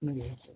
السلام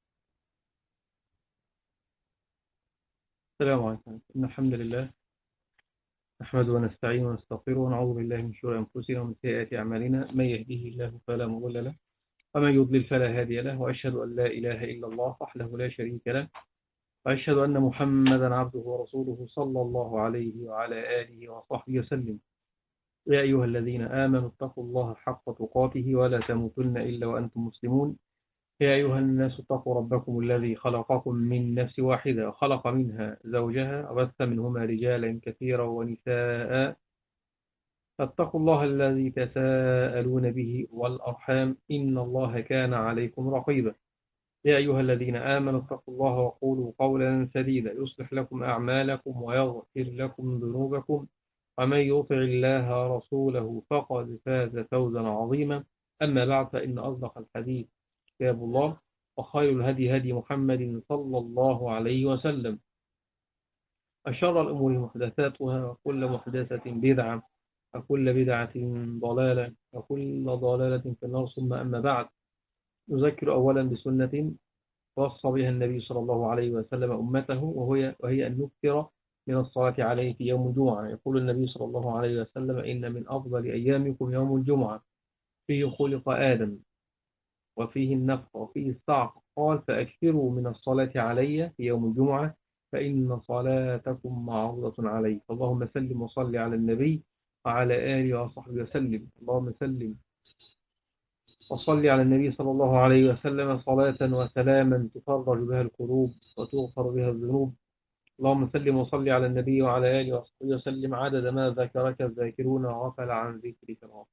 عليكم. إن الحمد لله نحمده ونستعينه ونستغفره ونعوذ بالله من شرور أنفسنا ومن سيئات أعمالنا. من يهده الله فلا مضل له ومن يضلل فلا هادي له، وأشهد أن لا إله إلا الله وحده لا شريك له، وأشهد أن محمدا عبده ورسوله صلى الله عليه وعلى آله وصحبه وسلم. يا أيها الذين آمنوا اتقوا الله حق تقاته ولا تموتن إلا وأنتم مسلمون. يا أيها الناس اتقوا ربكم الذي خلقكم من نفس واحدة وخلق منها زوجها وبث منهما رجالا كثيرا ونساء. فاتقوا الله الذي تساءلون به والأرحام إن الله كان عليكم رقيبا. يا أيها الذين آمنوا اتقوا الله وقولوا قولا سديدا يصلح لكم أعمالكم ويغفر لكم ذنوبكم، ومن يطع الله ورسوله فقد فاز فوزا عظيما. أما بعد، فإن أصدق الحديث كتاب الله، وخير الهدي هدي محمد صلى الله عليه وسلم، أشر الأمور محدثاتها، وكل محدثة بدعة، وكل بدعة ضلالة، وكل ضلالة في النار. ثم أما بعد، نذكر أولا بسنة وصى بها النبي صلى الله عليه وسلم أمته، وهي أن نكثر من الصلاة عليه في يوم الجمعة. يقول النبي صلى الله عليه وسلم: إن من أفضل أيامكم يوم الجمعة، فيه خلق آدم وفيه النفخ وفيه الصعق. قال: فأكثروا من الصلاة علي في يوم الجمعة فإن صلاتكم معروضة علي. اللهم سلم وصل على النبي وعلى آله وصحبه وسلم. اللهم سلم وصل على النبي صلى الله عليه وسلم صلاة وسلاما تفرج بها الكروب وتغفر بها الذنوب. اللهم سلم وصل على النبي وعلى آله وصحبه وسلم عدد ما ذكرك الذاكرون وغفل عن ذكرك الغافل.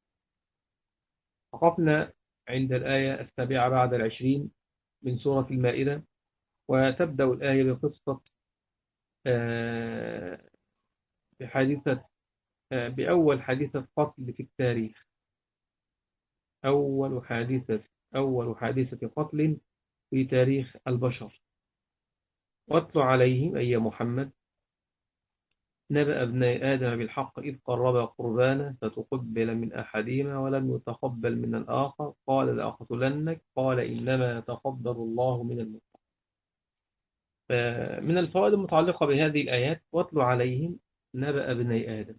وقفنا عند الآية 7 بعد 20 من سورة المائدة، وتبدأ الآية بقصة بحادثة بأول حادثة قتل في التاريخ. أول حادثة قتل في تاريخ البشر. واتل عليهم أي محمد نبأ ابني آدم بالحق إذ قربا قربانا فتقبل من أحدهما ولم يتقبل من الآخر قال لأقتلنك قال إنما يتقبل الله من المتقين. من الفوائد المتعلقة بهذه الآيات: واتل عليهم نبأ ابني آدم.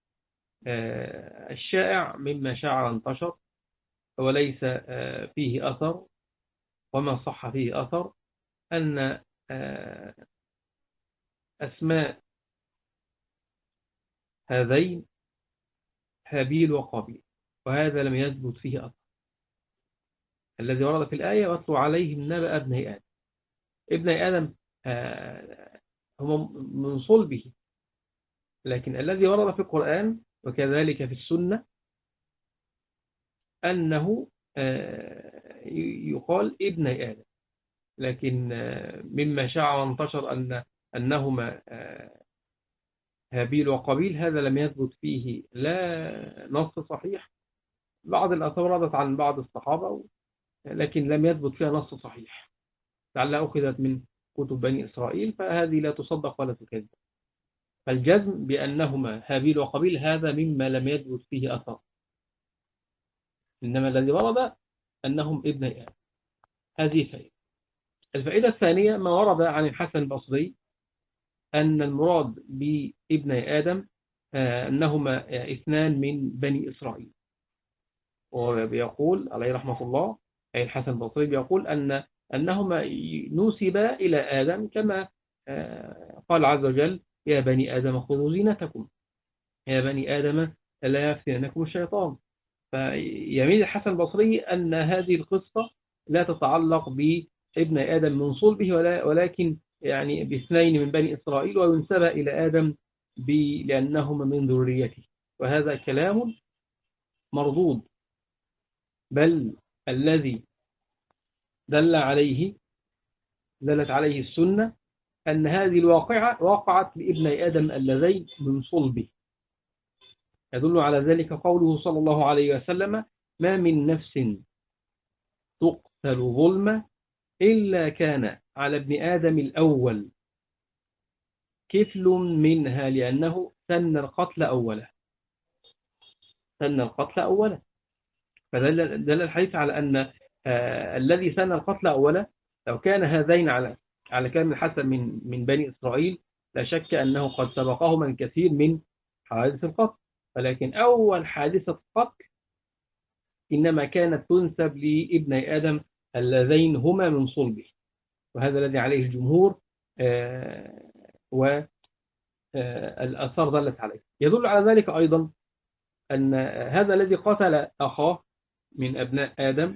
الشائع مما شاع وانتشر وليس فيه أثر، وما صح فيه أثر، أن أسماء هذين هابيل وقابيل، وهذا لم يثبت فيه أثر. الذي ورد في الآية: واتل عليهم نبأ ابني آدم. ابني آدم هم من صلبه، لكن الذي ورد في القرآن وكذلك في السنة أنه يقال ابني آدم. لكن مما شاع وانتشر أنهما هابيل وقابيل، هذا لم يثبت فيه لا نص صحيح. بعض الآثار وردت عن بعض الصحابة، لكن لم يثبت فيها نص صحيح، لعلها أخذت من كتب بني إسرائيل، فهذه لا تصدق ولا تكذب. فالجزم بأنهما هابيل وقابيل هذا مما لم يثبت فيه أثر، إنما الذي ورد أنهم ابن آدم. هذه فائدة. الفائدة الثانية ما ورد عن الحسن البصري أن المراد بابن آدم أنهما اثنان من بني إسرائيل. وبيقول عليه رحمة الله، أي الحسن البصري بيقول أنهما نسبا إلى آدم، كما قال عز وجل: يا بني آدم خذوا زينتكم، يا بني آدم لا يفتننكم الشيطان. فيميل الحسن البصري أن هذه القصة لا تتعلق بابن آدم من صلبه، ولكن يعني باثنين من بني إسرائيل، وينسب إلى آدم لأنهما من ذريته. وهذا كلام مردود، بل الذي دلت عليه السنة أن هذه الواقعة وقعت لابن آدم اللذين من صلبه. يدل على ذلك قوله صلى الله عليه وسلم: ما من نفس تقتل ظلمة إلا كان على ابن آدم الأول كفل منها، لأنه سن القتل أوله. فدل الحديث على أن الذي سن القتل أولا، لو كان هذين على كلام الحسن من بني إسرائيل، لا شك أنه قد سبقهما الكثير من حوادث القتل، ولكن أول حادثة قتل إنما كانت تنسب لابني آدم اللذين هما من صلبه، وهذا الذي عليه الجمهور، والآثار دلت عليه. يدل على ذلك أيضا أن هذا الذي قتل أخاه من أبناء آدم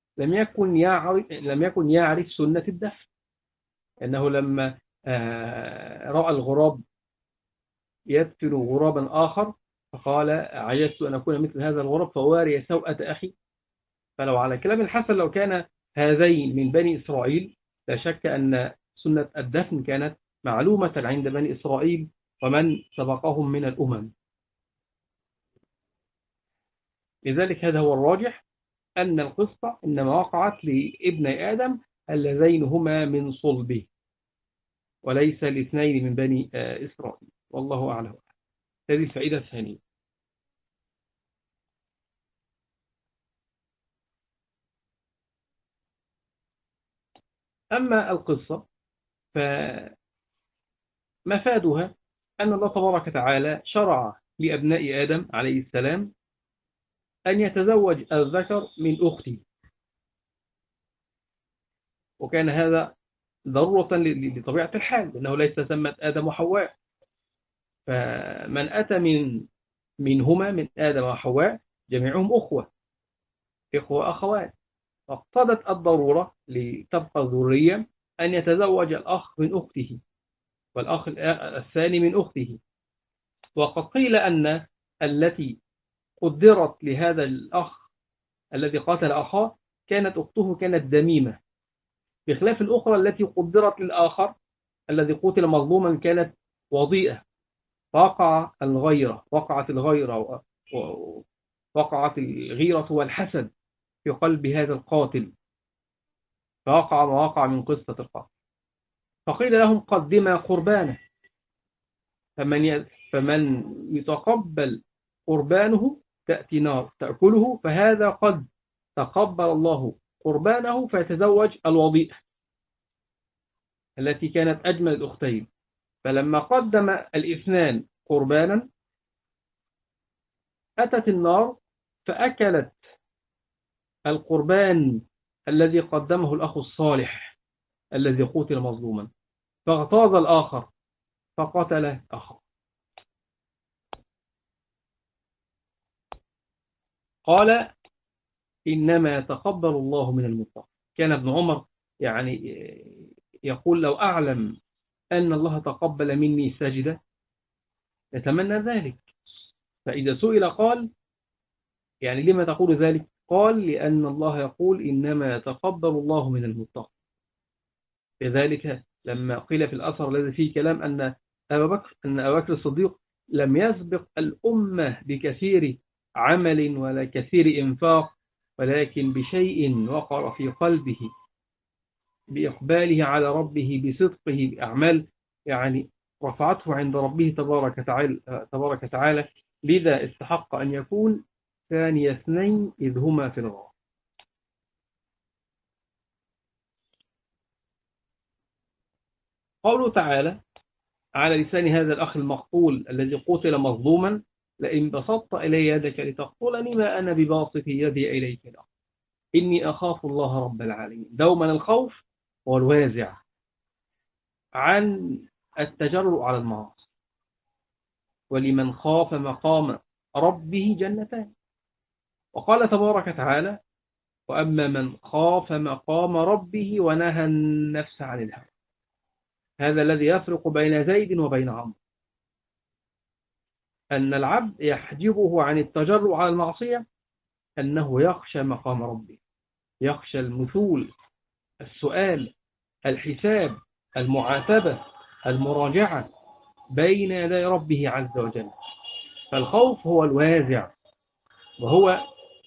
لم يكن يعرف سنة الدفن، أنه لما رأى الغراب يدفن غرابا آخر فقال عجزت أن أكون مثل هذا الغراب فواري سوءة أخي. فلو على كلام الحسن لو كان هذين من بني إسرائيل، لا شك أن سنة الدفن كانت معلومة عند بني إسرائيل ومن سبقهم من الأمم. لذلك هذا هو الراجح، أن القصة إنما وقعت لابن آدم اللذين هما من صلبه، وليس الاثنين من بني إسرائيل، والله أعلم. هذه الفائدة الثانية. أما القصة فمفادها أن الله تبارك وتعالى شرع لأبناء آدم عليه السلام أن يتزوج الذكر من أخته، وكان هذا ضرورة لطبيعة الحال، لأنه ليس ثمة آدم وحواء، فمن أتى منهما من آدم وحواء جميعهم إخوة أخوات، فاقتضت الضرورة لتبقى الذرية أن يتزوج الأخ من أخته والأخ الثاني من أخته. وقد قيل أن التي قدرت لهذا الأخ الذي قاتل أخاه كانت أخته كانت دميمة، بخلاف الأخرى التي قدرت للآخر الذي قتل مظلوما كانت وضيئة، وقعت الغيرة وقعت الغيرة والحسد في قلب هذا القاتل، فوقع ما وقع من قصة القتل. فقيل لهم قدما قربانه، فمن يتقبل قربانه تأتي نار تأكله، فهذا قد تقبل الله قربانه فيتزوج الوضيئة التي كانت أجمل الأختين. فلما قدم الاثنان قربانا أتت النار فأكلت القربان الذي قدمه الأخ الصالح الذي قتل مظلوما، فاغتاظ الآخر فقتل أخاه. قال إنما تقبل الله من المتقين. كان ابن عمر يعني يقول لو أعلم أن الله تقبل مني سجدة يتمنى ذلك، فإذا سئل قال يعني لما تقول ذلك؟ قال لأن الله يقول إنما يتقبل الله من المتقين. لذلك لما قيل في الأثر الذي فيه كلام أن أبا بكر الصديق لم يسبق الأمة بكثير عمل ولا كثير إنفاق، ولكن بشيء وقر في قلبه بإقباله على ربه بصدقه بأعمال يعني رفعته عند ربه تبارك وتعالى، لذا استحق أن يكون ثاني اثنين إذ هما في الغار. قوله تعالى على لسان هذا الأخ المقتول الذي قتل مظلوما لئن بسطت إلي يدك لتقتلني ما أنا بباسط يدي إليك الأخ إني أخاف الله رب العالمين. دوما الخوف هو الوازع عن التجرؤ على المعاصي، ولمن خاف مقام ربه جنتان. وقال تبارك وتعالى وأما من خاف مقام ربه ونهى النفس عن الهوى. هذا الذي يفرق بين زيد وبين عمرو، أن العبد يحجبه عن التجرؤ على المعصية أنه يخشى مقام ربه، يخشى المثول، السؤال، الحساب، المعاتبة، المراجعة بين يدي ربه عز وجل. فالخوف هو الوازع، وهو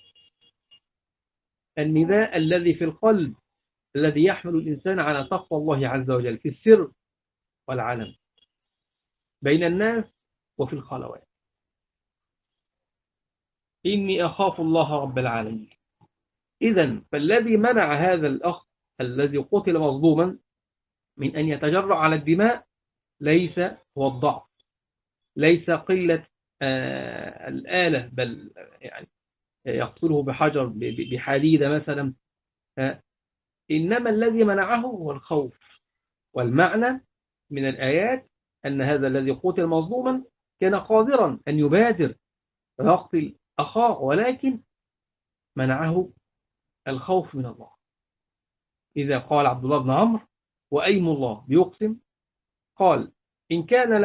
النداء الذي في القلب الذي يحمل الإنسان على تقوى الله عز وجل في السر والعلن، بين الناس وفي الخلوات. إني أخاف الله رب العالمين. إذن فالذي منع هذا الأخ الذي قتل مظلوما من أن يتجرأ على الدماء ليس هو الضعف، ليس قلة الآلة، بل يعني يقتله بحجر بحديدة مثلا، إنما الذي منعه هو الخوف. والمعنى من الآيات أن هذا الذي قتل مظلوما كان قادرا أن يبادر ويقتل أخاه، ولكن منعه الخوف من الله. إذا قال عبد الله بن عمرو وأيم الله بيقسم، قال إن كان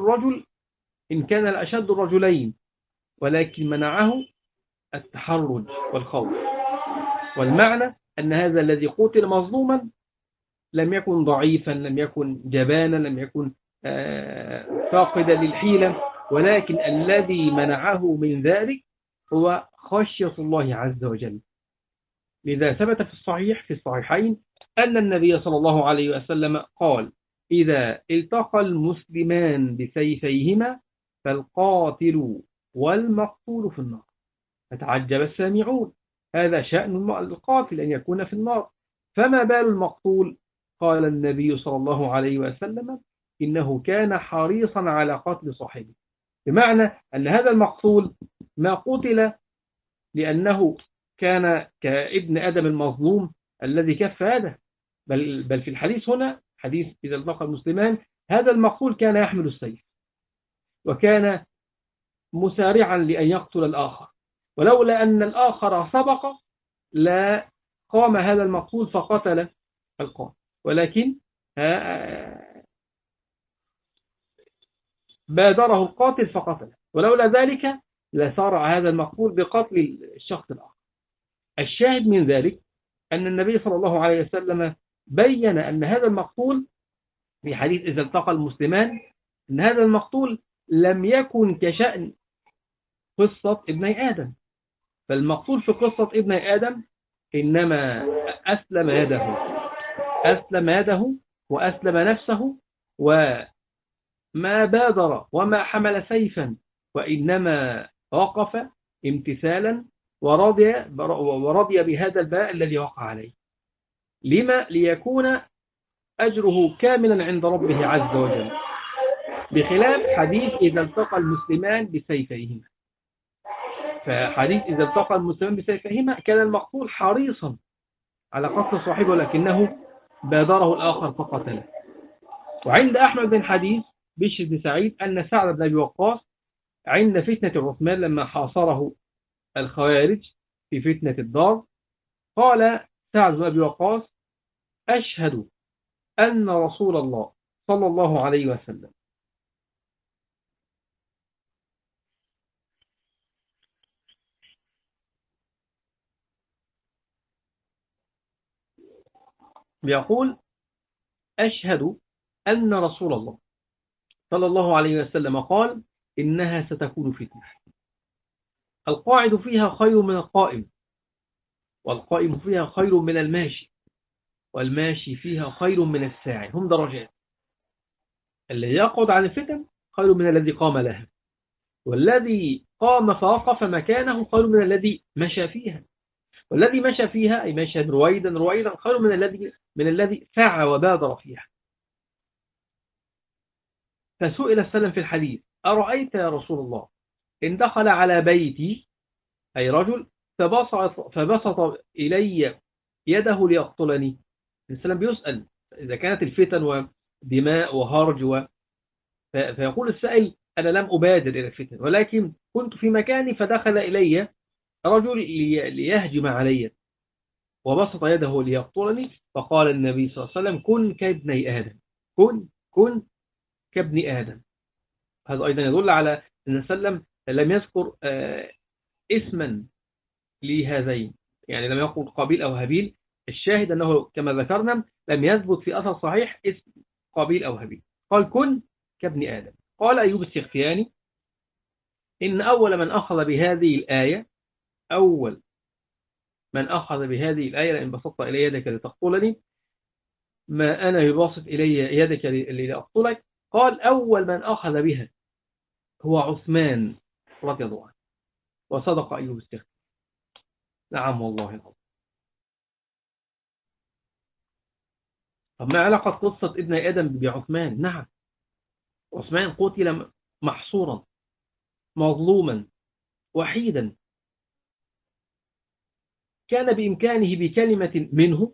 لأشد الرجلين، ولكن منعه التحرج والخوف. والمعنى أن هذا الذي قتل مظلوما لم يكن ضعيفا، لم يكن جبانا، لم يكن فاقدا للحيلة، ولكن الذي منعه من ذلك هو خشية الله عز وجل. لذا ثبت في الصحيحين أن النبي صلى الله عليه وسلم قال إذا التقى المسلمان بسيفيهما فالقاتل والمقتول في النار. فتعجب السامعون، هذا شأن القاتل أن يكون في النار، فما بال المقتول؟ قال النبي صلى الله عليه وسلم إنه كان حريصا على قتل صاحبه. بمعنى أن هذا المقتول ما قتل لأنه كان كابن آدم المظلوم الذي كف هذا، بل في الحديث هنا حديث إذا التقى المسلمان، هذا المقتول كان يحمل السيف وكان مسارعا لأن يقتل الآخر، ولولا أن الآخر سبق لا قام هذا المقتول فقتل القاتل، ولكن بادره القاتل فقتله، ولولا ذلك لسارع هذا المقتول بقتل الشخص الآخر. الشاهد من ذلك أن النبي صلى الله عليه وسلم بين أن هذا المقتول في حديث إذا التقى المسلمان، أن هذا المقتول لم يكن كشأن قصة ابني آدم، فالمقتول في قصة ابني آدم إنما أسلم يده وأسلم نفسه وما بادر وما حمل سيفا، وإنما وقف امتثالا ورضي بهذا البلاء الذي وقع عليه. لما؟ ليكون أجره كاملا عند ربه عز وجل، بخلاف حديث إذا التقى المسلمان بسيفيهما. فحديث إذا التقى المسلمان بسيفيهما كان المقتول حريصا على قتل صاحبه، لكنه بادره الآخر فقتله. وعند أحمد بن حديث بشر بن سعيد أن سعد بن أبي وقاص عند فتنة عثمان لما حاصره الخوارج في فتنة الدار، قال سعد بن أبي وقاص أشهد أن رسول الله صلى الله عليه وسلم بيقول أشهد أن رسول الله صلى الله عليه وسلم قال إنها ستكون فتنة القاعد فيها خير من القائم، والقائم فيها خير من الماشي، والماشي فيها خير من الساعي. هم درجات، الذي يقعد عن الفتن خير من الذي قام لها، والذي قام فوقف مكانه خير من الذي مشى فيها، والذي مشى فيها أي مشى رويدا خير من الذي سعى وبادر فيها. فسئل السلام في الحديث أرأيت يا رسول الله إن دخل على بيتي أي رجل فبسط إلي يده ليقتلني؟ السلام بيسأل إذا كانت الفتن ودماء وهرج فيقول السائل أنا لم أبادر إلى الفتن، ولكن كنت في مكاني فدخل إلي رجل ليهجم علي وبسط يده ليقتلني، فقال النبي صلى الله عليه وسلم كن كابني آدم، كن كابن آدم. هذا أيضا يدل على أن السلام لم يذكر اسما لهذين، يعني لم يقل قابيل أو هابيل. الشاهد أنه كما ذكرنا لم يثبت في أثر صحيح اسم قابيل أو هابيل، قال كن كابن آدم. قال أيوب السختياني إن أول من أخذ بهذه الآية لئن بسطت إلي يدك لتقتلني ما أنا بباسط إلي يدك لأقتلك، قال أول من أخذ بها هو عثمان رضي الله عنه، وصدق أيوب السختياني. نعم والله العظيم. طب ما علاقة قصة ابن آدم بعثمان؟ نعم، عثمان قتل محصورا مظلوما وحيدا، كان بإمكانه بكلمة منه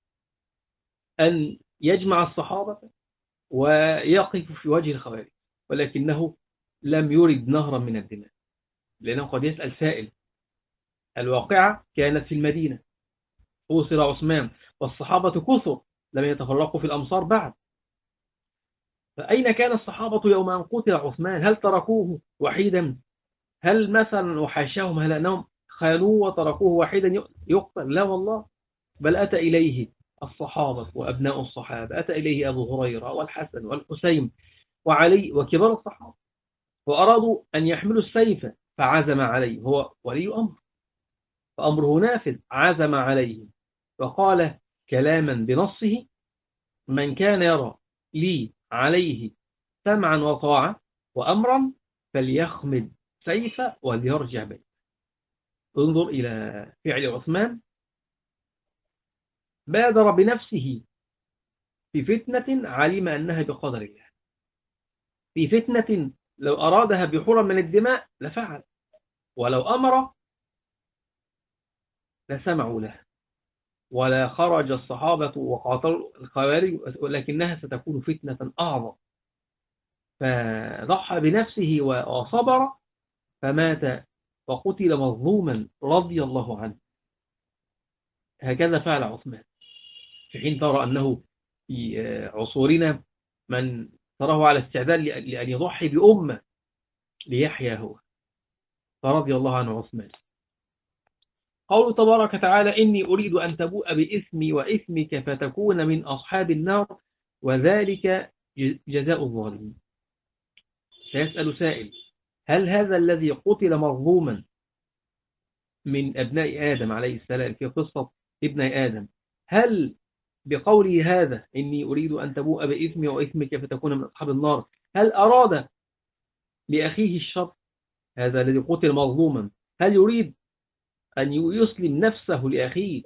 أن يجمع الصحابة ويقف في وجه الخوارج، ولكنه لم يرد نهرا من الدماء، لأنه قد يسأل سائل. الواقعة كانت في المدينة، أوصر عثمان والصحابة كثر، لم يتفرقوا في الأمصار بعد، فأين كان الصحابة يوم أن قتل عثمان؟ هل تركوه وحيدا؟ هل مثلا وحاشاهم هل أنهم خانوه وتركوه وحيدا يقتل؟ لا والله، بل أتى إليه الصحابة وأبناء الصحابة، أتى إليه أبو هريرة والحسن والحسين وعلي وكبار الصحابة، وأرادوا أن يحملوا السيف، فعزم عليه، هو ولي أمر فأمره نافذ، عزم عليه وقال كلاما بنصه: من كان يرى لي عليه سمعا وطاعة وأمرا فليخمد سيفا وليرجع بيته. انظر إلى فعل عثمان، بادر بنفسه في فتنة علم أنها بقدر الله، في فتنة لو أرادها بحرا من الدماء لفعل، ولو أمر لسمعوا له، ولا خرج الصحابة وقاتلوا الخوارج، ولكنها ستكون فتنة أعظم، فضحى بنفسه وصبر فمات وقتل مظلوما رضي الله عنه. هكذا فعل عثمان، في حين ترى أنه في عصورنا من تراه على استعداد لأن يضحي بأمة ليحيا هو، فرضي الله عنه عثمان. قوله تبارك وتعالى: إني أريد أن تبوء بإثمي وإثمك فتكون من أصحاب النار وذلك جزاء الظالمين. سيسأل سائل: هل هذا الذي قتل مظلوما من أبناء آدم عليه السلام في قصة ابن آدم، هل بقوله هذا إني أريد أن تبوء بإثمي وإثمك فتكون من أصحاب النار، هل أراد لأخيه الشر؟ هذا الذي قتل مظلوما هل يريد أن يسلم نفسه لأخيه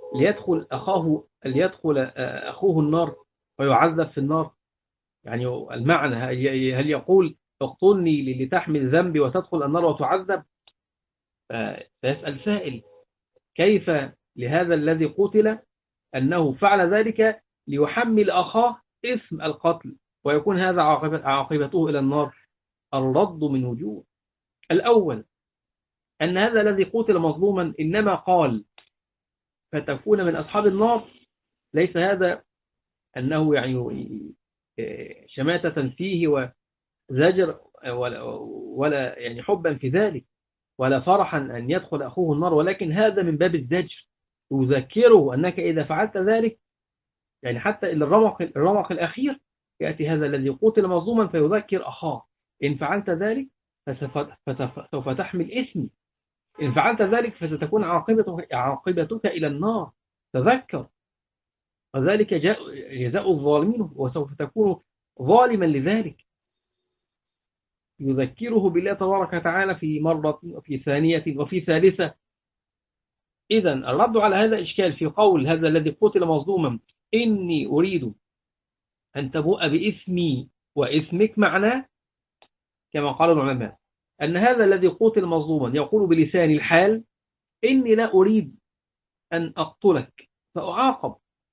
ليدخل أخوه النار ويعذب في النار؟ يعني المعنى هل يقول اقتلني لتحمل ذنبي وتدخل النار وتعذب؟ فيسأل سائل: كيف لهذا الذي قتل أنه فعل ذلك ليحمل أخاه إثم القتل ويكون هذا عاقبته إلى النار؟ الرد من وجوه. الأول أن هذا الذي قتل مظلوما إنما قال فتكون من أصحاب النار، ليس هذا أنه يعني شماتة فيه وزجر ولا يعني حبا في ذلك ولا فرحا أن يدخل أخوه النار، ولكن هذا من باب الزجر، يذكره أنك إذا فعلت ذلك، يعني حتى إلى الرمق الأخير يأتي هذا الذي قتل مظلوما فيذكر أخاه: إن فعلت ذلك فسوف تحمل اسمي، إن فعلت ذلك فستكون عاقبتك إلى النار، تذكر، وذلك جزاء الظالمين وسوف تكون ظالما لذلك. يذكره بالله تبارك وتعالى في مرة وفي ثانية وفي ثالثة. إذن الرد على هذا الإشكال في قول هذا الذي قتل مظلوما إني أريد أن تبوء بإثمي وإثمك، معناه كما قال العلماء أن هذا الذي قتل مظلوما يقول بلسان الحال: إني لا أريد أن أقتلك فأعاقب.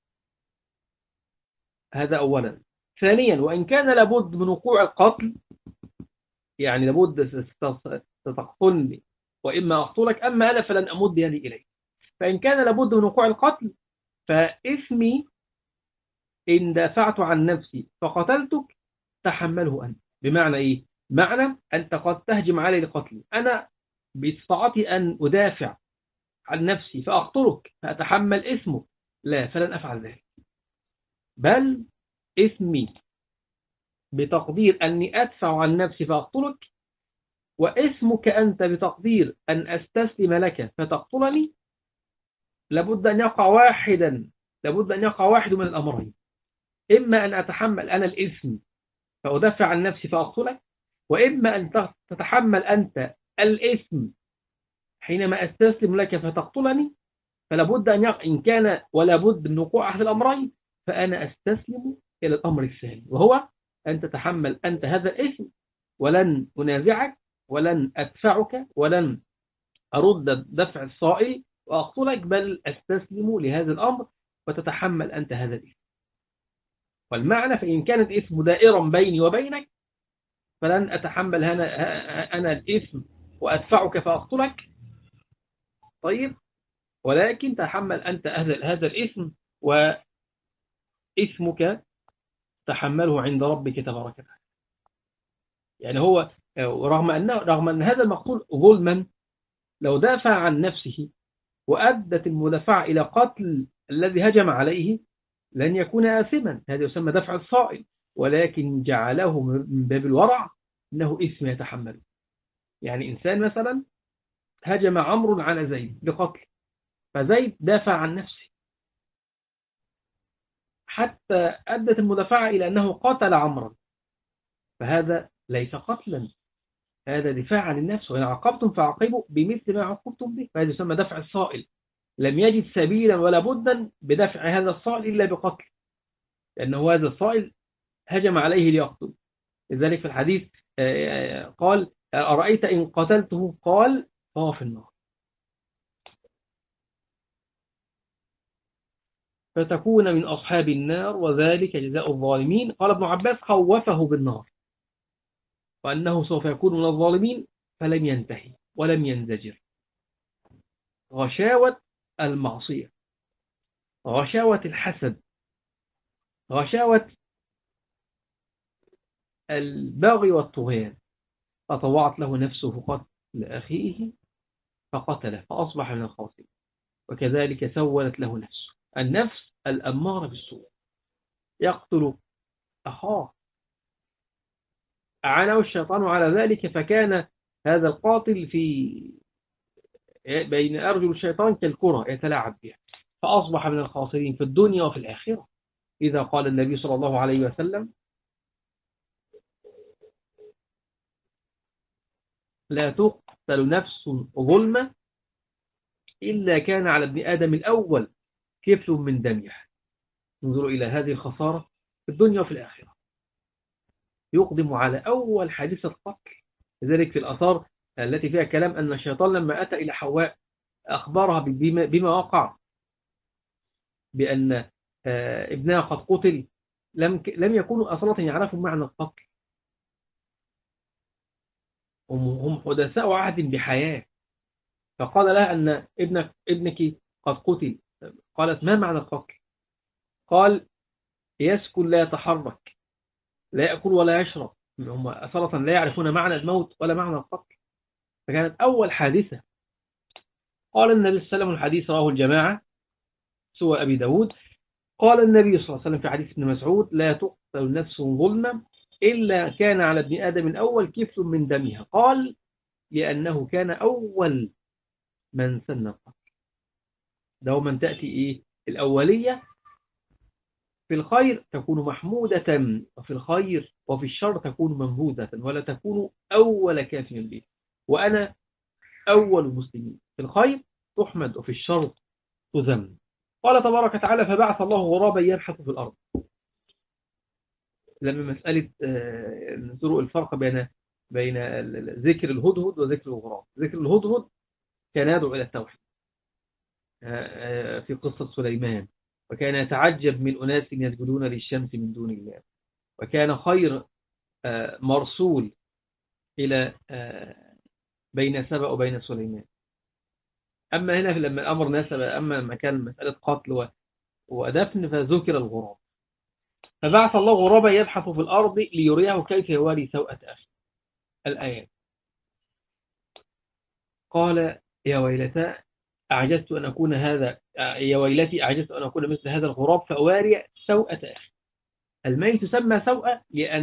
هذا أولا. ثانيا، وإن كان لابد من وقوع القتل، يعني لابد ستقتلني وإما أقتلك، أما أنا فلن أمد يدي إليك. فإن كان لابد من وقوع القتل فإثمي إن دافعت عن نفسي فقتلتك تحمله أنت. بمعنى إيه؟ معنى أنت قد تهجم علي لقتلي، أنا باستطاعتي أن أدافع عن نفسي فأقتلك فأتحمل اسمه، لا، فلن أفعل ذلك، بل اسمي بتقدير أني أدفع عن نفسي فأقتلك، واسمك أنت بتقدير أن أستسلم لك فتقتلني. لابد أن يقع واحد من الأمرين: إما أن أتحمل أنا الإثم فأدافع عن نفسي فأقتلك، وإما أن تتحمل أنت الإثم حينما أستسلم لك فتقتلني. فلابد إن كان ولا بد من وقوع أحد الأمرين فأنا أستسلم إلى الأمر الثاني، وهو أن تتحمل أنت هذا الإثم، ولن أنازعك ولن أدفعك ولن أرد دفع الصائل وأقتلك، بل أستسلم لهذا الأمر وتتحمل أنت هذا الإثم. والمعنى فإن كان الإثم دائرا بيني وبينك فلن أتحمل أنا الإثم وأدفعك فأقتلك، طيب، ولكن تحمل أنت هذا الإثم، وإثمك تحمله عند ربك تبارك وتعالى. يعني هو رغم أن هذا المقتول ظلما لو دافع عن نفسه وأدت المدافعة إلى قتل الذي هجم عليه لن يكون آثما، هذا يسمى دفع الصائل، ولكن جعله من باب الورع إنه إثم يتحمله. يعني إنسان مثلا هجم عمرو على زيد بقتل، فزيد دافع عن نفسه حتى أدت المدافعة إلى أنه قتل عمرا، فهذا ليس قتلا، هذا دفاع عن النفس، وإن عاقبتم فعاقبوا بمثل ما عاقبتم به، فهذا يسمى دفع الصائل. لم يجد سبيلا ولا بدا بدفع هذا الصائل إلا بقتل، لأنه هذا الصائل هجم عليه ليقتل. لذلك في الحديث قال أرأيت إن قتلته؟ قال فهو في النار. فتكون من أصحاب النار وذلك جزاء الظالمين. قال ابن عباس خوفه بالنار وأنه سوف يكون من الظالمين، فلم ينتهي ولم ينزجر. غشاوة المعصية، غشاوة الحسد، غشاوة البغي والطغيان، فطوعت له نفسه قتل أخيه فقتله فأصبح من الخاسرين. وكذلك سولت له نفسه، النفس الأمارة بالسوء، يقتل أخاه، أعانه الشيطان على ذلك، فكان هذا القاتل بين أرجل الشيطان كالكرة يتلاعب بها، فأصبح من الخاسرين في الدنيا وفي الآخرة. إذا قال النبي صلى الله عليه وسلم لا تقتل نفس ظلمة إلا كان على ابن آدم الأول كفل من دمها. انظروا إلى هذه الخسارة في الدنيا وفي الآخرة، يقدم على أول حادثة قتل. لذلك في الآثار التي فيها كلام أن الشيطان لما أتى إلى حواء أخبرها بما وقع، بأن ابنها قد قتل، لم يكونوا أصلا يعرفوا معنى القتل، هم حدثاء عهد بحياة. فقال لها أن ابنك قد قتل. قالت ما معنى القتل؟ قال يسكن لا يتحرك، لا يأكل ولا يشرب، هم أصلا لا يعرفون معنى الموت ولا معنى القتل. فكانت أول حادثة. قال النبي صلى الله عليه وسلم، الحديث رواه الجماعة سوى أبي داود، قال النبي صلى الله عليه وسلم في حديث ابن مسعود لا تقتل نفس ظلما إلا كان على ابن آدم الأول كفل من دمها. قال لأنه كان أول من سن القتل. دوما تأتي الأولية في الخير تكون محمودة، وفي الخير وفي الشر تكون منبوذة، ولا تكون أول كافر به. وأنا أول المسلمين، في الخير تحمد وفي الشر تذم. قال تبارك وتعالى فبعث الله غرابا يبحث في الأرض. لما مسألة نذكر الفرق بين ذكر الهدهد وذكر الغراب. ذكر الهدهد كان يدعو إلى التوحيد في قصة سليمان، وكان يتعجب من أناس يسجدون للشمس من دون الله، وكان خير مرسول إلى بين سبأ وبين سليمان. أما هنا لما الأمر ناسب، أما لما كان مسألة قتل ودفن فذكر الغراب. فبعث الله غرابا يبحث في الأرض ليريه كيف يواري سوءة أخيه. الآيات. قال يا ويلتى أعجزت أن أكون هذا، يا ويلتي أعجزت أن أكون مثل هذا الغراب فأواري سوءة أخي. الميت يسمى سوءة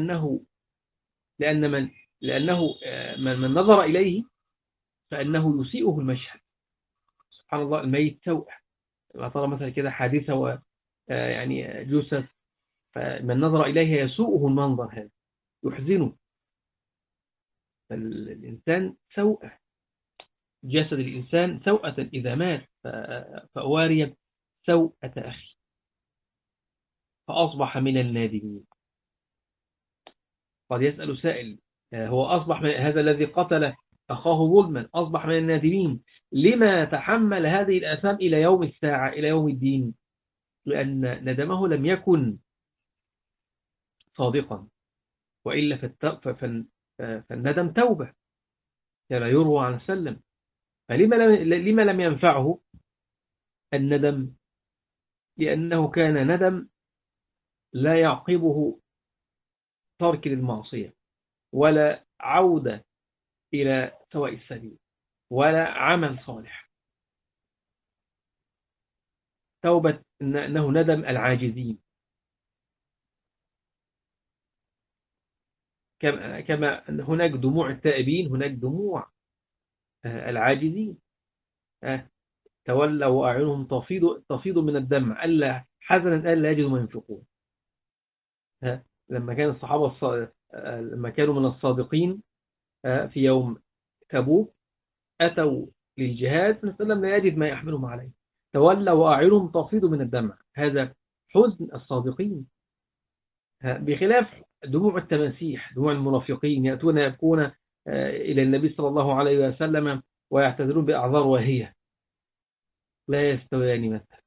لأنه من نظر إليه فإنه يسيئه المشهد. سبحان الله، الميت سوءة. ترى مثلا كده حادثة يعني جثث، فمن نظر إليها يسوءه المنظر هذا، يحزنه. فالإنسان سوءة، جسد الإنسان سوءة إذا مات فأواري سوءة أخي. فأصبح من النادمين. قد يسأل سائل هو أصبح من هذا الذي قتل أخاه ظلما أصبح من النادمين، لما تحمل هذه الآثام إلى يوم الساعة إلى يوم الدين؟ لأن ندمه لم يكن صادقا، وإلا فالندم توبة كما يروى عن سلم. فلما لم ينفعه الندم؟ لأنه كان ندم لا يعقبه ترك للمعصية ولا عودة إلى سواء السبيل ولا عمل صالح. توبة أنه ندم العاجزين، كما أن هناك دموع التائبين هناك دموع العاجزين. تولوا وأعينهم تفيض من الدمع ألا حزنا ألا يجدوا ما ينفقون. لما كان الصحابة لما كانوا من الصادقين في يوم تبوك أتوا للجهاد فنسلم لا يجد ما يحملهم عليه، تولوا وأعينهم تفيض من الدمع. هذا حزن الصادقين، بخلاف دموع التماسيح دموع المنافقين يأتون يبكون إلى النبي صلى الله عليه وسلم ويعتذرون بأعذار واهية. لا يستويان مثلا.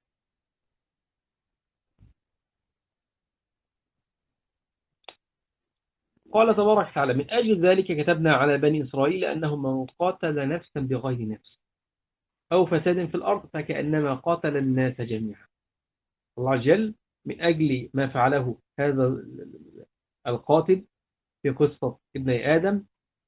قال تبارك وتعالى من أجل ذلك كتبنا على بني إسرائيل أنه من قاتل نفسا بغير نفس أو فساد في الأرض فكأنما قاتل الناس جميعا. الله جل من أجل ما فعله هذا القاتل في قصة ابن آدم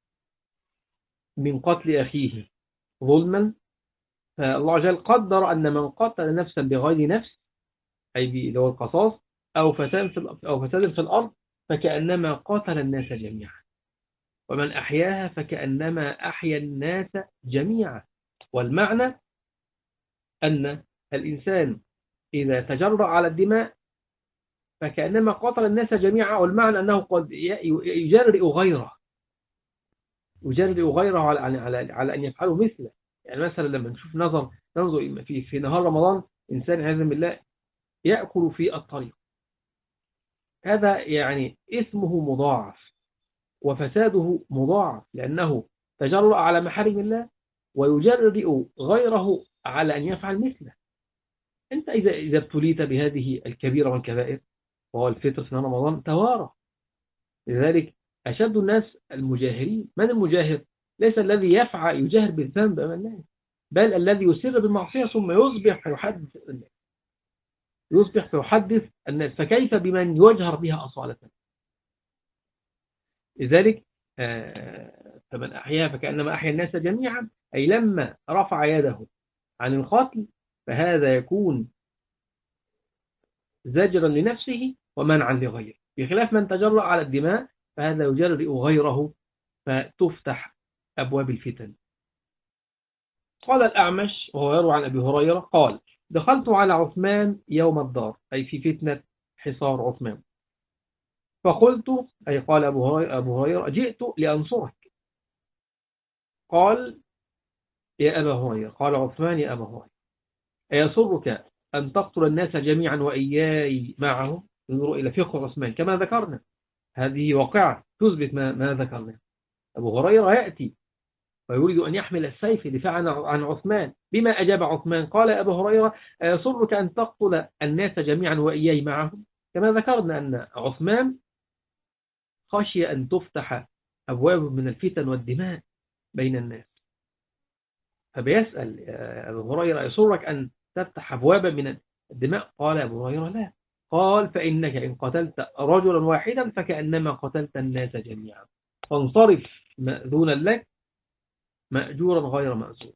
من قتل أخيه ظلما، فالله جل قدر أن من قتل نفسا بغير نفس أي اللي هو القصاص أو فساد في الأرض فكأنما قاتل الناس جميعا، ومن أحياها فكأنما أحيا الناس جميعا. والمعنى أن الإنسان إذا تجرأ على الدماء فكأنما قاتل الناس جميعا، والمعنى أنه قد يجرئ غيره على أن يفعلوا مثله. يعني مثلا لما نشوف ننظر في نهار رمضان إنسان عياذا بالله يأكل في الطريق، هذا يعني اسمه مضاعف وفساده مضاعف، لأنه تجرأ على محارم الله ويجرئ غيره على أن يفعل مثله. أنت إذا ابتليت بهذه الكبيرة والكبائر وهو الفطر في نهار رمضان توارى. لذلك أشد الناس المجاهرين. من المجاهر؟ ليس الذي يجاهر بالذنب أمام الناس، بل الذي يسر بالمعصية ثم يصبح فيحدث الناس، فكيف بمن يجهر بها أصالة؟ لذلك فمن أحياها فكأنما أحيا الناس جميعا، أي لما رفع يده عن القتل فهذا يكون زجرا لنفسه ومنعا لغيره، بخلاف من تجرأ على الدماء فهذا يجرئ غيره فتفتح أبواب الفتن. قال الأعمش وهو يروي عن أبي هريرة قال دخلت على عثمان يوم الدار أي في فتنة حصار عثمان، فقلت أي قال أبو هريرة جئت لأنصرك. قال يا أبا هريرة قال عثمان يا أبا هريرة أيسرك أن تقتل الناس جميعا وإياي معهم؟ انظروا إلى فقه عثمان كما ذكرنا، هذه واقعة تثبت ما ذكرنا. أبو هريرة يأتي ويريد أن يحمل السيف دفاعا عن عثمان، بما أجاب عثمان قال أبو هريرة أيسرك أن تقتل الناس جميعا وإياي معهم؟ كما ذكرنا أن عثمان خشي أن تفتح أبواب من الفتن والدماء بين الناس، فبيسأل أبو هريرة يسرك أن تفتح أبوابا من الدماء؟ قال أبو هريرة لا. قال فإنك إن قتلت رجلا واحدا فكأنما قتلت الناس جميعا، فانصرف مأذونا لك مأجورا غير مأزور.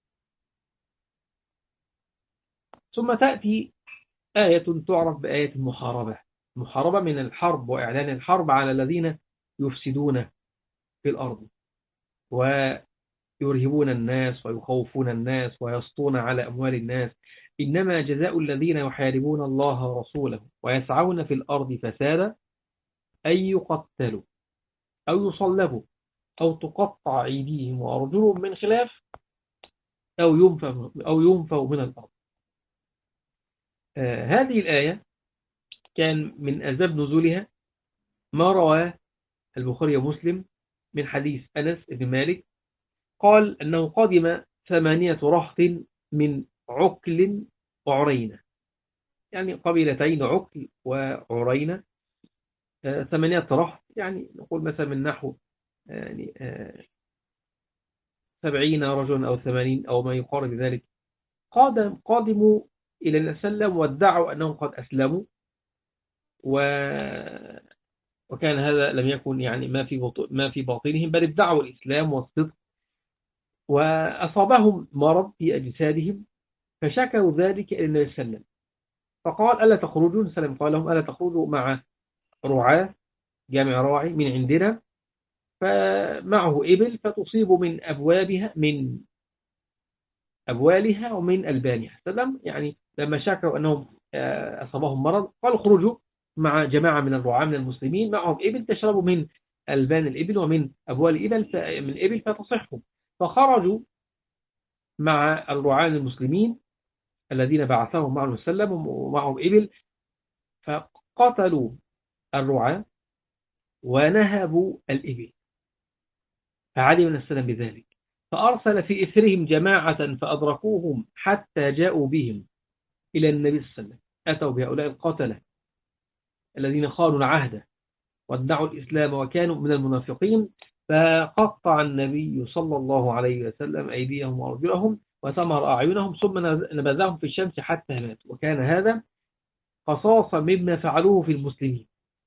ثم تأتي آية تعرف بآية المحاربة. المحاربة من الحرب وإعلان الحرب على الذين يفسدون في الأرض ويرهبون الناس ويخوفون الناس ويسطون على أموال الناس. إنما جزاء الذين يحاربون الله ورسوله ويسعون في الأرض فسادا أن يقتلوا أو يصلبوا أو تقطع أيديهم وأرجلهم من خلاف أو ينفوا من الأرض. هذه الآية كان من أسباب نزولها ما رواه البخاري ومسلم من حديث أنس بن مالك قال أنه قدم 8 رهط من عكل وعرينة، يعني قبيلتين عكل وعرينة. 8 رهط يعني نقول مثلا من نحو يعني 70 رجلا أو 80 أو ما يقارب ذلك. قادموا إلى النبي صلى الله عليه وسلم وادعوا أنهم قد أسلموا، وكان هذا لم يكن يعني ما في باطنهم، بل ادعوا الإسلام والصدق، وأصابهم مرض في أجسادهم فشكوا ذلك إلى النبي صلى الله عليه وسلم، فقال ألا تخرجون؟ سلم قال لهم ألا تخرجوا مع رعاة، جامع راعي من عندنا، فمعه إبل فتصيب من أبوالها ومن ألبانها. سلم يعني لما شكوا أنهم أصابهم مرض قال خرجوا مع جماعة من الرعاة من المسلمين معهم إبل تشربوا من ألبان الإبل ومن أبوال الإبل من الإبل فتصحهم. فخرجوا مع الرعاة المسلمين الذين بعثهم معه وسلم ومعهم إبل، فقتلوا الرعاة ونهبوا الإبل، فعلم من السلام بذلك فأرسل في إثرهم جماعة فأدركوهم حتى جاءوا بهم إلى النبي صلى الله عليه وسلم. أتوا بهؤلاء القتلة الذين خانوا العهد وادعوا الإسلام وكانوا من المنافقين، فقطع النبي صلى الله عليه وسلم أيديهم وأرجلهم وثمر أعينهم ثم نبذهم في الشمس حتى ماتوا، وكان هذا قصاصا مما فعلوه في المسلمين.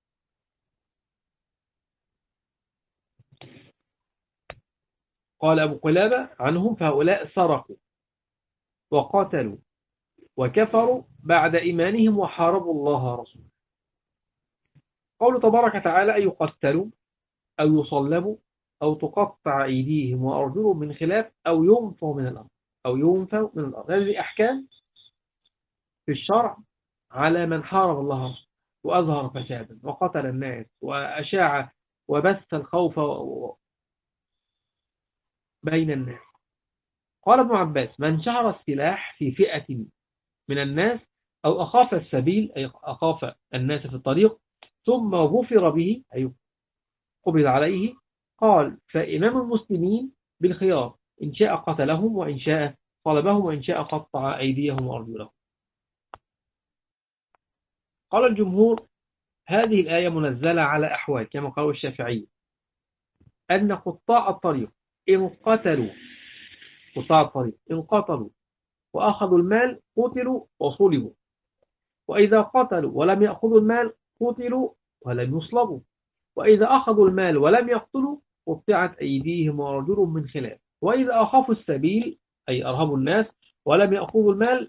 قال أبو قلابة عنهم فهؤلاء سرقوا وقتلوا وكفروا بعد إيمانهم وحاربوا الله ورسوله. قوله تبارك تعالى أن يقتلوا أو يصلبوا أو تقطع أيديهم وأرجلهم من خلاف أو ينفوا من الأرض هذه أحكام في الشرع على من حارب الله وأظهر فسادا وقتل الناس وأشاع وبث الخوف بين الناس. قال ابن عباس من شهر السلاح في فئة من الناس أو أخاف السبيل أي أخاف الناس في الطريق ثم غفر به أي قبض عليه، قال فإمام المسلمين بالخيار إن شاء قتلهم وإن شاء طلبهم وإن شاء قطع أيديهم وأرجلهم. قال الجمهور هذه الآية منزلة على أحوال كما قالوا الشافعي أن قطاع الطريق إن قتلوا وأخذوا المال قتلوا وصلبوا، وإذا قتلوا ولم يأخذوا المال قتلوا ولم يصلبوا، وإذا أخذوا المال ولم يقتلوا قطعت أيديهم وأرجلهم من خلاف، وإذا أخافوا السبيل أي أرهبوا الناس ولم يأخذوا المال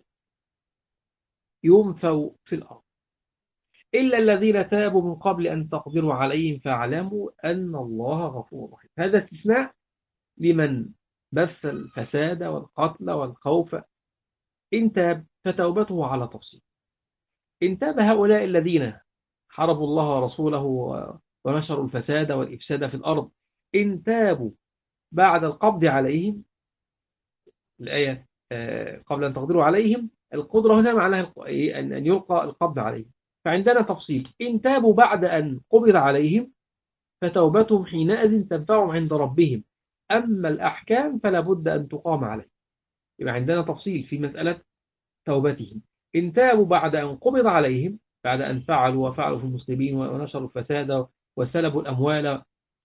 ينفوا في الأرض إلا الذين تابوا من قبل أن تقدروا عليهم فاعلموا أن الله غفور رحيم. هذا استثناء لمن بث الفساد والقتل والخوف إن تاب فتوبته على تفصيل. إن تاب هؤلاء الذين حاربوا الله ورسوله ونشروا الفساد والإفساد في الأرض إن تابوا بعد القبض عليهم، الآية قبل أن تقدروا عليهم، القدرة هنا معناها أن يلقى القبض عليهم، فعندنا تفصيل إن تابوا بعد أن قبض عليهم فتوبتهم حينئذ تنفعهم عند ربهم، أما الأحكام فلا بد أن تقام عليه. يبقى عندنا تفصيل في مسألة توبتهم. إن تابوا بعد أن قبض عليهم بعد أن فعلوا في المسلمين ونشروا الفساد وسلبوا الأموال،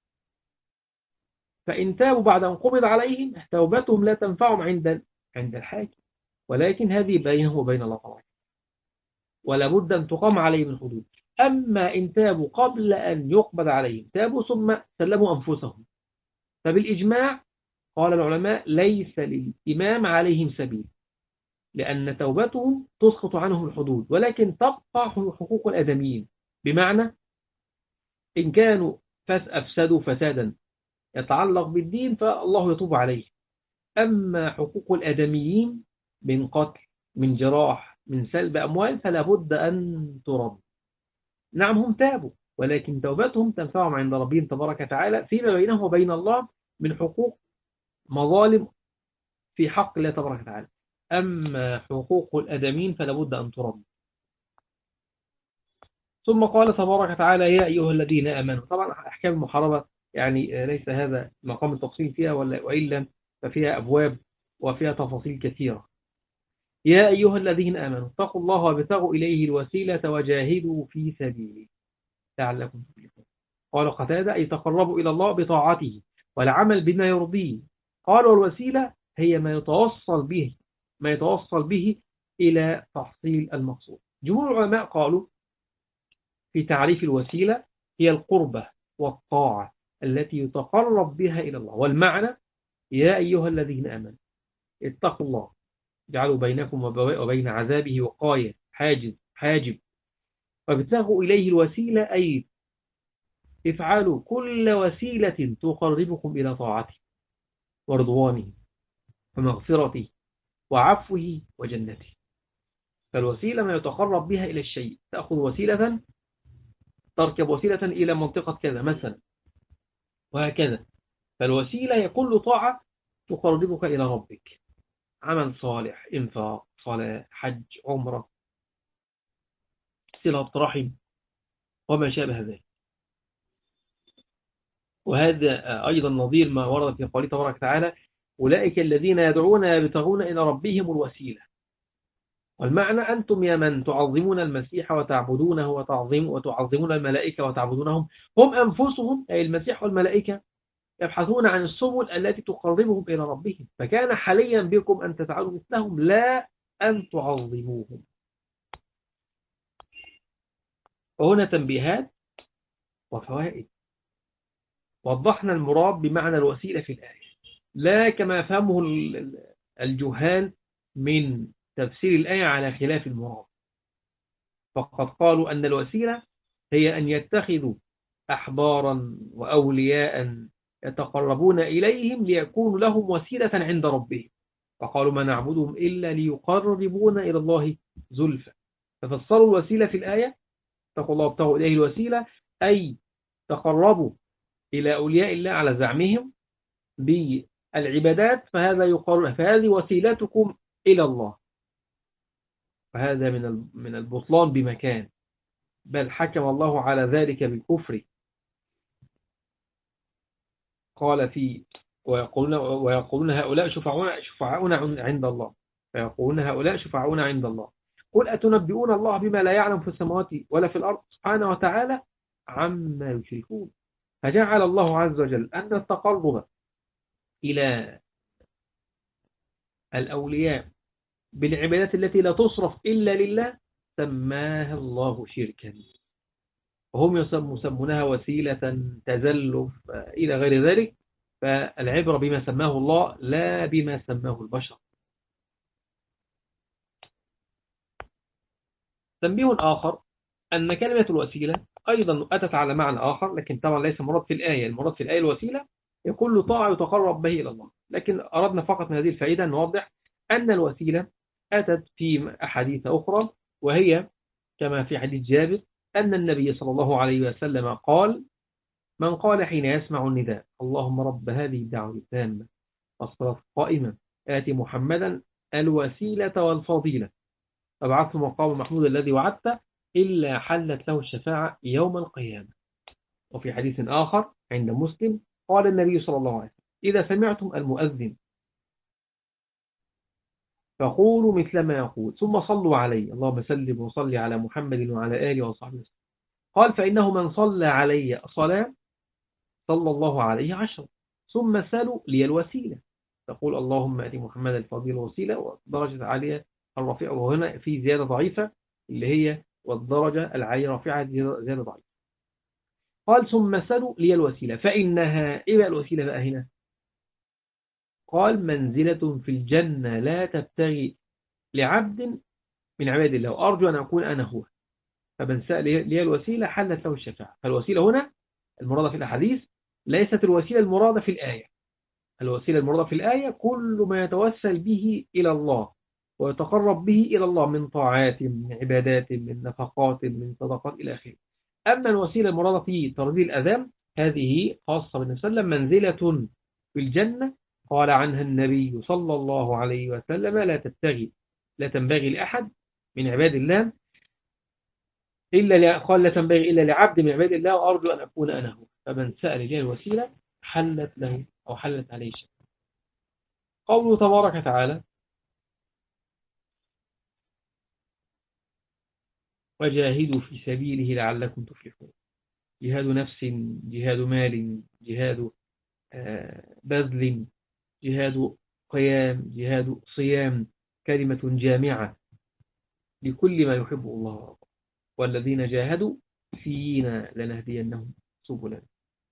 فإن تابوا بعد أن قبض عليهم توبتهم لا تنفعهم عند الحاكم، ولكن هذه بينه وبين الله تعالى ولا بد أن تقام عليهم الحدود. أما إن تابوا قبل أن يقبض عليهم تابوا ثم سلموا أنفسهم فبالإجماع قال العلماء ليس للإمام عليهم سبيل، لأن توبتهم تسقط عنهم الحدود ولكن تبقى حقوق الآدميين، بمعنى إن كانوا أفسدوا فسادا يتعلق بالدين فالله يتوب عليه، أما حقوق الآدميين من قتل من جراح من سلب أموال فلا بد أن ترد. نعم هم تابوا ولكن توبتهم تنفعهم عند ربهم تبارك وتعالى فيما بينهم وبين الله من حقوق مظالم في حق الله تبارك وتعالى، أما حقوق الآدميين فلا بد أن ترد. ثم قال تبارك وتعالى يا أيها الذين آمنوا. طبعا أحكام المحاربة يعني ليس هذا مقام التفصيل فيها، وإلا ففيها أبواب وفيها تفاصيل كثيرة. يا أيها الذين آمنوا اتقوا الله وابتغوا إليه الوسيلة وجاهدوا في سبيله لعلكم تفلحون. قال قتادة أي تقربوا إلى الله بطاعته والعمل بما يرضيه. قال والوسيلة هي ما يتوصل به إلى تحصيل المقصود. جمهور العلماء قالوا في تعريف الوسيلة هي القربة والطاعة التي يتقرب بها إلى الله. والمعنى يا أيها الذين آمنوا اتقوا الله جعلوا بينكم وبين عذابه وقاية حاجب وابتغوا إليه الوسيلة أي افعلوا كل وسيلة تقربكم إلى طاعته ورضوانه ومغفرته وعفوه وجنته. فالوسيلة ما يتقرب بها إلى الشيء. تأخذ وسيلة، تركب وسيلة إلى منطقة كذا مثلا، وهكذا. فالوسيلة هي كل طاعة تقربك إلى ربك، عمل صالح، إنفاق، صلاة، حج، عمرة، صلة رحم، وما شابه ذلك. وهذا أيضا نظير ما ورد في قوله تبارك وتعالى أولئك الذين يدعون يبتغون إلى ربهم الوسيلة. والمعنى أنتم يا من تعظمون المسيح وتعبدونه وتعظمون الملائكة وتعبدونهم، هم أنفسهم أي المسيح والملائكة يبحثون عن السبل التي تقربهم إلى ربهم، فكان حاليا بكم أن تفعلوا مثلهم لا أن تعظموهم. وهنا تنبيهات وفوائد. وضحنا المراد بمعنى الوسيلة في الآية، لا كما فهمه الجهال من تفسير الآية على خلاف المراد. فقد قالوا أن الوسيلة هي أن يتخذوا أحبارا وأولياء يتقربون إليهم ليكونوا لهم وسيلة عند ربهم، فقالوا ما نعبدهم إلا ليقربونا إلى الله زلفى. ففسروا الوسيلة في الآية اتقوا الله وابتغوا إليه الوسيلة أي تقربوا إلى أولياء الله على زعمهم بالعبادات، فهذه وسيلتكم إلى الله. فهذا من البطلان بمكان، بل حكم الله على ذلك بالكفر. قال في ويقولون هؤلاء شفعاؤنا عند الله، فيقولون هؤلاء شفعاؤنا عند الله. قل أتنبئون الله بما لا يعلم في السماوات ولا في الأرض سبحانه وتعالى عما يشركون. فجعل الله عز وجل أن التقرب إلى الأولياء بالعبادات التي لا تصرف إلا لله سماها الله شركا، وهم يسمونها وسيلة، تزلف إلى غير ذلك. فالعبرة بما سماه الله لا بما سماه البشر. تنبيه آخر أن كلمة الوسيلة أيضا أتت على معنى آخر، لكن طبعا ليس مراد في الآية. المراد في الآية الوسيلة هي كل طاعة يتقرب به إلى الله، لكن أردنا فقط من هذه الفائدة أن نوضح أن الوسيلة أتت في أحاديث أخرى، وهي كما في حديث جابر أن النبي صلى الله عليه وسلم قال من قال حين يسمع النداء اللهم رب هذه الدعوة التامة والصلاة القائمة آت محمدا الوسيلة والفضيلة فابعثه مقام محمود الذي وعدته إلا حلت له الشفاعة يوم القيامة. وفي حديث آخر عند مسلم قال النبي صلى الله عليه وسلم إذا سمعتم المؤذن فقولوا مثل ما يقول ثم صلوا علي اللهم سلم وصلي على محمد وعلى آله وصحبه وسلم. قال فإنه من صلى علي صلاة صلى الله عليه 10 ثم سلوا لي الوسيلة تقول اللهم أتي محمد الفضيل الوسيلة والدرجة العالية الرفيعة. وهنا في زيادة ضعيفة اللي هي والدرجة العالية الرفيعة زيادة ضعيفة. قال ثم سلوا لي الوسيلة فإنها إيه الوسيلة بقى هنا؟ قال منزلة في الجنة لا تبتغي لعبد من عباد الله وأرجو أن أكون أنا هو. فمن سأل لي الوسيلة حلت له الشفاعة. فالوسيلة هنا المرادة في الأحاديث ليست الوسيلة المرادة في الآية. الوسيلة المرادة في الآية كل ما يتوسل به إلى الله ويتقرب به إلى الله من طاعات، من عبادات، من نفقات، من صدقات إلى آخره. أما الوسيلة المرادة في ترديد الأذان هذه خاصة بالنبي صلى الله عليه وسلم منزلة في الجنة قال عنها النبي صلى الله عليه وسلم لا تنبغي لأحد من عباد الله قال لا تنبغي إلا لعبد من عباد الله وأرجو أن أكون أنا هو. فمن سأل جاه الوسيلة حلت له أو حلت عليه شيء. قوله تبارك وتعالى وجاهدوا في سبيله لعلكم تفلحون. جهاد نفس، جهاد مال، جهاد بذل، جهاد قيام، جهاد صيام، كلمة جامعة لكل ما يحب الله ورضاه. والذين جاهدوا فينا لنهدينهم سبلنا.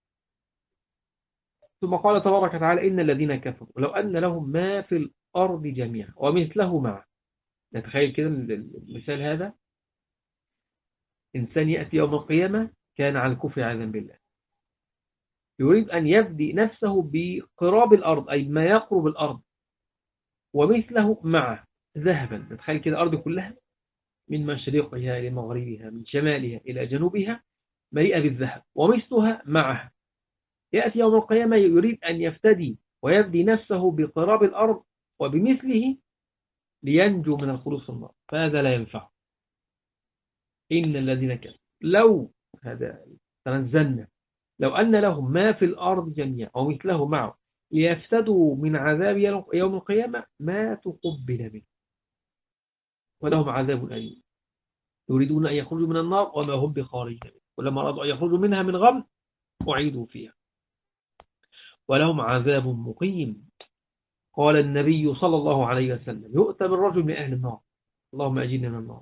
ثم قال تبارك وتعالى إن الذين كفروا لو أن لهم ما في الأرض جميعا ومثله معه. نتخيل كده المثال هذا، إنسان يأتي يوم القيامة كان على الكفر عياذا بالله، يريد أن يفدي نفسه بقراب الأرض أي ما يقرب الأرض ومثله معه ذهبا. نتخيل كده الأرض كلها من مشرقها إلى مغربها من شمالها إلى جنوبها مليئة بالذهب ومثلها معها. يأتي يوم القيامة يريد أن يفتدي ويفدي نفسه بقراب الأرض وبمثله لينجو من الخلود في النار، فهذا لا ينفع. إن الذين كفروا لو هذا تنزلنا لو أن لهم ما في الأرض جميعا ومثله معه ليفتدوا من عذاب يوم القيامة ما تقبل منه ولهم عذاب أليم. يريدون أن يخرجوا من النار وما هم بخارجين منها ولما أرادوا أن يخرجوا منها من غم أعيدوا فيها ولهم عذاب مقيم. قال النبي صلى الله عليه وسلم يؤتى بالرجل من أهل النار اللهم أجينا من النار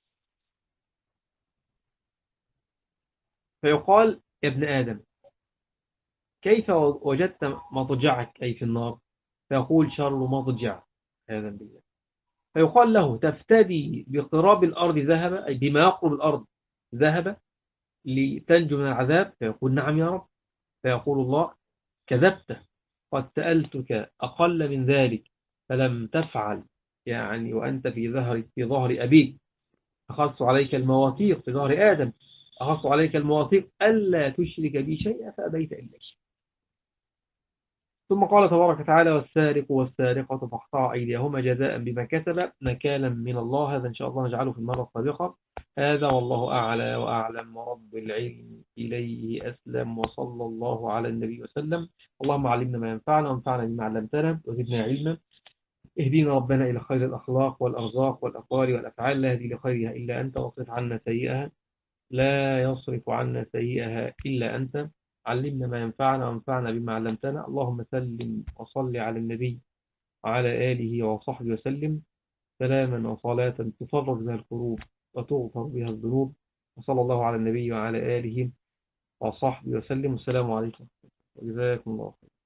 فيقال يا ابن آدم كيف وجدت مضجعك أي في النار؟ فيقول شر مضجع هذا بالله. فيقال له تفتدي بقراب الأرض ذهب أي بما يقرب الأرض ذهب لتنجو من العذاب؟ فيقول نعم يا رب. فيقول الله كذبت، قد سألتك أقل من ذلك فلم تفعل، يعني وأنت في ظهر أبيك أخذت عليك المواثيق في ظهر آدم أخذت عليك المواثيق ألا تشرك بي شيئا فأبيت إلا شيء. ثم قال تبارك وتعالى والسارق والسارقة فاقطعوا أيديهما جزاء بما كسب نكالا من الله. هذا إن شاء الله نجعله في المرة السابقة. هذا والله أعلى وأعلم ورب العلم إليه أسلم وصلى الله على النبي وسلم. اللهم علمنا ما ينفعنا وانفعنا بما علمتنا وزدنا علما. اهدينا ربنا إلى خير الأخلاق والأرزاق والأقوال والأفعال لا يهدي لخيرها إلا أنت واصرف عنا سيئها لا يصرف عنا سيئها إلا أنت. علمنا ما ينفعنا وانفعنا بما علمتنا. اللهم سلم وصل على النبي وعلى آله وصحبه وسلم سلاما وصلاة تفرج بها الكروب وتغفر بها الذنوب. وصلى الله على النبي وعلى آله وصحبه وسلم. والسلام عليكم وجزاكم الله خير.